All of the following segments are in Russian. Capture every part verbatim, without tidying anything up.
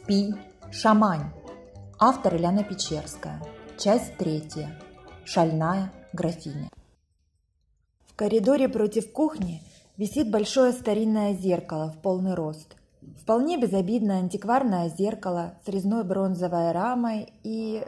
Спи, шамань. Автор Ильяна Печерская. Часть третья. Шальная графиня. В коридоре против кухни висит большое старинное зеркало в полный рост. Вполне безобидное антикварное зеркало с резной бронзовой рамой и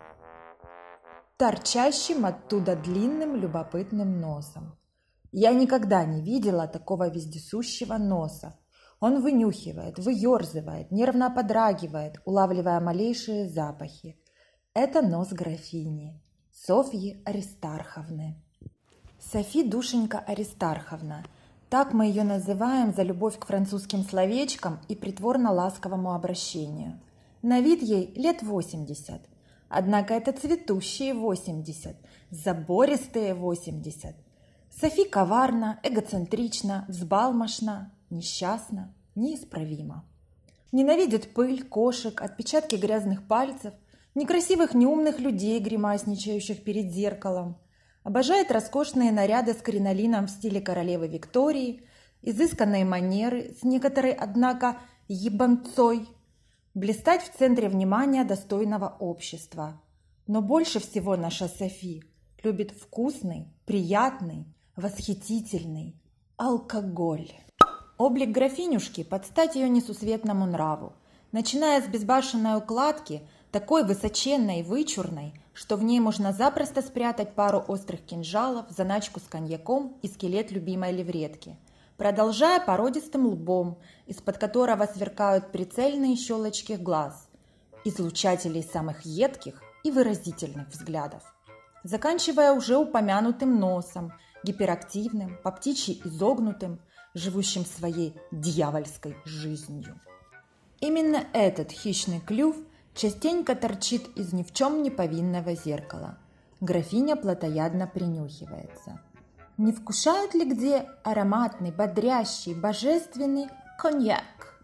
торчащим оттуда длинным любопытным носом. Я никогда не видела такого вездесущего носа. Он вынюхивает, выерзывает, нервно подрагивает, улавливая малейшие запахи. Это нос графини Софьи Аристарховны. Софи Душенька Аристарховна. Так мы ее называем за любовь к французским словечкам и притворно-ласковому обращению. На вид ей лет восемьдесят. Однако это цветущие восемьдесят, забористые восемьдесят. Софи коварна, эгоцентрична, взбалмошна, несчастна, неисправима. Ненавидит пыль, кошек, отпечатки грязных пальцев, некрасивых, неумных людей, гримасничающих перед зеркалом. Обожает роскошные наряды с кринолином в стиле королевы Виктории, изысканные манеры с некоторой, однако, ебанцой, блистать в центре внимания достойного общества. Но больше всего наша Софи любит вкусный, приятный, восхитительный алкоголь. Облик графинюшки под стать ее несусветному нраву, начиная с безбашенной укладки, такой высоченной и вычурной, что в ней можно запросто спрятать пару острых кинжалов, заначку с коньяком и скелет любимой левретки, продолжая породистым лбом, из-под которого сверкают прицельные щелочки глаз, излучателей самых едких и выразительных взглядов, заканчивая уже упомянутым носом, гиперактивным, по птичьи изогнутым, живущим своей дьявольской жизнью. Именно этот хищный клюв частенько торчит из ни в чем не повинного зеркала. Графиня плотоядно принюхивается. Не вкушает ли где ароматный, бодрящий, божественный коньяк?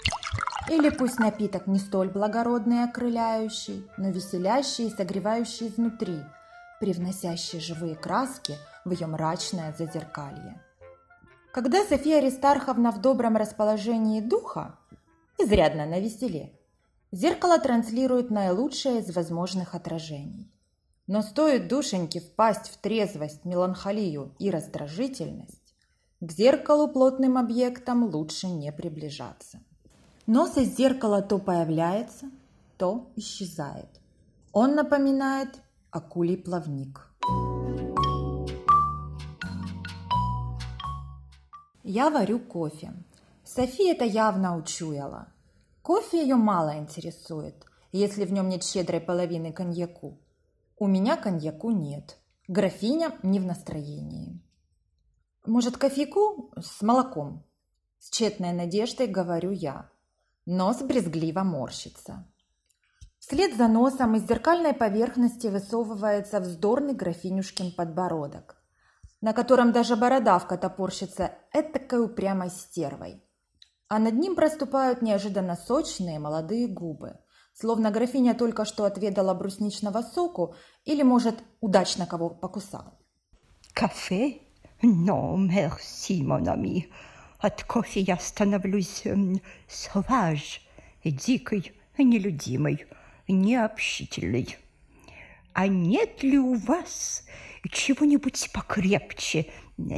Или пусть напиток не столь благородный и окрыляющий, но веселящий и согревающий изнутри, привносящий живые краски в ее мрачное зазеркалье. Когда Софья Аристарховна в добром расположении духа, изрядно навеселе, зеркало транслирует наилучшее из возможных отражений. Но стоит душеньке впасть в трезвость, меланхолию и раздражительность, к зеркалу плотным объектам лучше не приближаться. Нос из зеркала то появляется, то исчезает. Он напоминает акулий плавник. Я варю кофе. Софи это явно учуяла. Кофе ее мало интересует, если в нем нет щедрой половины коньяку. У меня коньяку нет. Графиня не в настроении. Может, кофейку с молоком? С тщетной надеждой говорю я. Нос брезгливо морщится. Вслед за носом из зеркальной поверхности высовывается вздорный графинюшкин подбородок, на котором даже бородавка топорщится этакой упрямой стервой. А над ним проступают неожиданно сочные молодые губы, словно графиня только что отведала брусничного соку или, может, удачно кого покусала. Кафе? Non, merci, mon ami. От кофе я становлюсь эм, саваж, дикой, нелюдимой, необщительной. А нет ли у вас чего-нибудь покрепче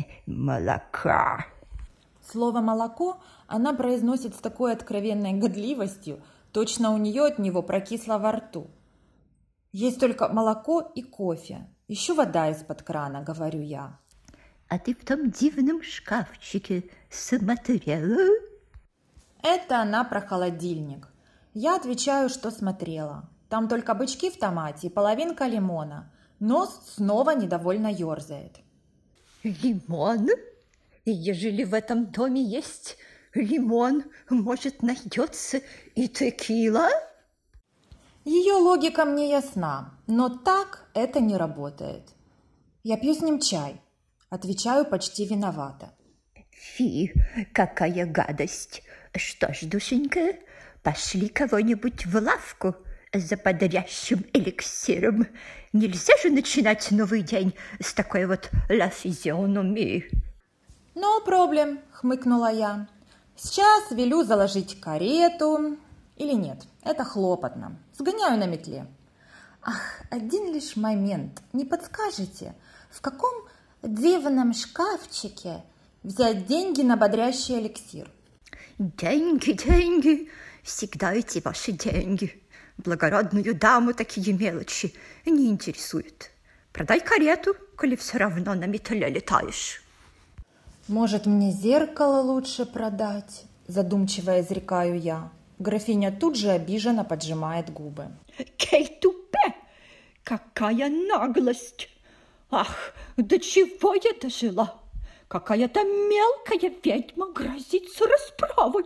молока? Слово «молоко» она произносит с такой откровенной годливостью, точно у нее от него прокисло во рту. Есть только молоко и кофе, еще вода из-под крана, говорю я. А ты в том дивном шкафчике смотрела? Это она про холодильник. Я отвечаю, что смотрела. Там только бычки в томате и половинка лимона. Нос снова недовольно ерзает. Лимон? Ежели в этом доме есть лимон, может, найдется и текила? Ее логика мне ясна, но так это не работает. Я пью с ним чай. Отвечаю почти виновата. Фи, какая гадость! Что ж, душенька, пошли кого-нибудь в лавку за бодрящим эликсиром. Нельзя же начинать новый день с такой вот ла физиономии. «No problem», — хмыкнула я. «Сейчас велю заложить карету». Или нет, это хлопотно. Сгоняю на метле. Ах, один лишь момент. Не подскажете, в каком дивном шкафчике взять деньги на бодрящий эликсир? Деньги, деньги, всегда эти ваши деньги. Благородную даму такие мелочи не интересуют. Продай карету, коли все равно на метле летаешь. Может, мне зеркало лучше продать? Задумчиво изрекаю я. Графиня тут же обиженно поджимает губы. Кей-тупе! Какая наглость! Ах, до чего я дожила! Какая-то мелкая ведьма грозится расправой.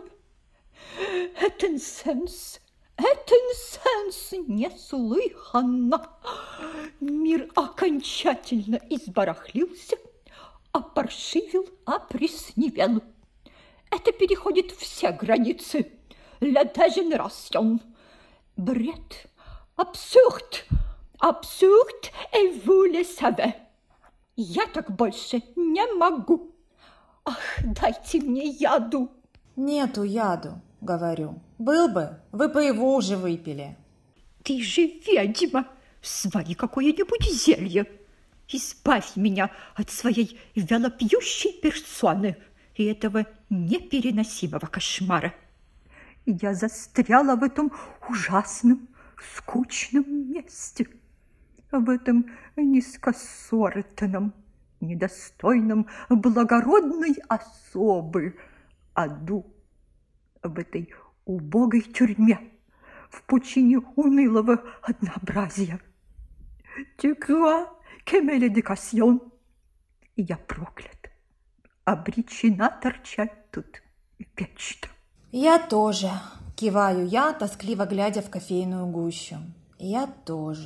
Это инсенс, это инсенс неслыханно. Мир окончательно избарахлился, опоршивил, опресневел. Это переходит все границы. La dégénération. Бред, абсурд, абсурд, et vous le savez. Я так больше не могу. Ах, дайте мне яду. Нету яду, говорю. Был бы, вы бы его уже выпили. Ты же ведьма, свари какое-нибудь зелье. Избавь меня от своей вялопьющей персоны и этого непереносимого кошмара. Я застряла в этом ужасном, скучном месте, в этом низкосортном, недостойном благородной особы аду, в этой убогой тюрьме, в пучине унылого однообразия. Tu crois que me l'éducation? Я проклят, обречена торчать тут вечно. Я тоже, киваю я, тоскливо глядя в кофейную гущу. Я тоже.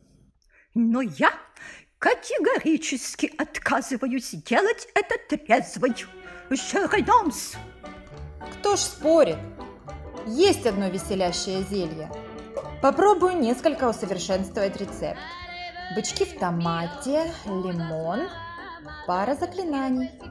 Но я категорически отказываюсь делать это трезвой. Je renonce. Кто ж спорит? Есть одно веселящее зелье. Попробую несколько усовершенствовать рецепт. Бычки в томате, лимон, пара заклинаний.